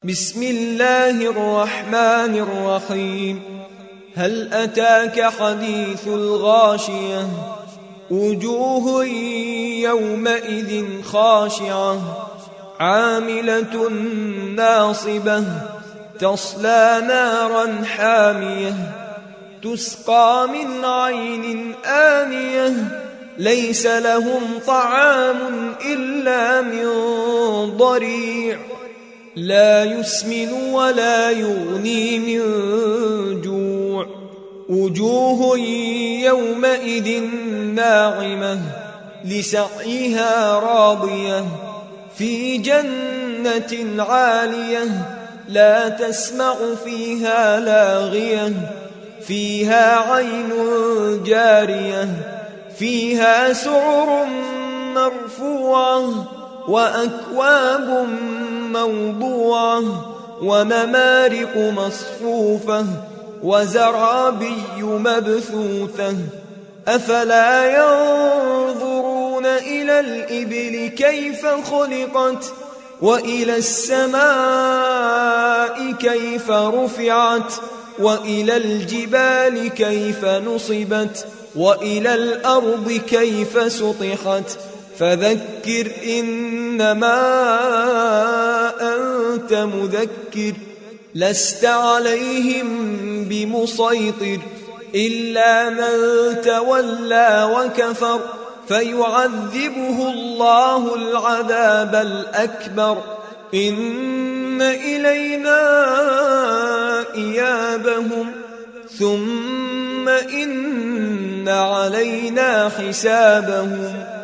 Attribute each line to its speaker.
Speaker 1: بسم الله الرحمن الرحيم. هل أتاك حديث الغاشية؟ وجوه يومئذ خاشعة عاملة ناصبة تصلى نارا حامية تسقى من عين آنية ليس لهم طعام إلا من ضريع لا يسمن ولا يغني من جوع. وجوه يومئذ ناعمة لسعيها راضية في جنة عالية لا تسمع فيها لاغية فيها عين جارية فيها سرر مرفوعة وأكواب موضوعة ونمارق مصفوفة وزرابي مبثوثة. أفلا ينظرون إلى الإبل كيف خلقت وإلى السماء كيف رفعت وإلى الجبال كيف نصبت وإلى الأرض كيف سطحت. فذكر إنما أنت مذكر لست عليهم بمسيطر إلا من تولى وكفر فيعذبه الله العذاب الأكبر. إن إلينا إيابهم ثم إن علينا حسابهم.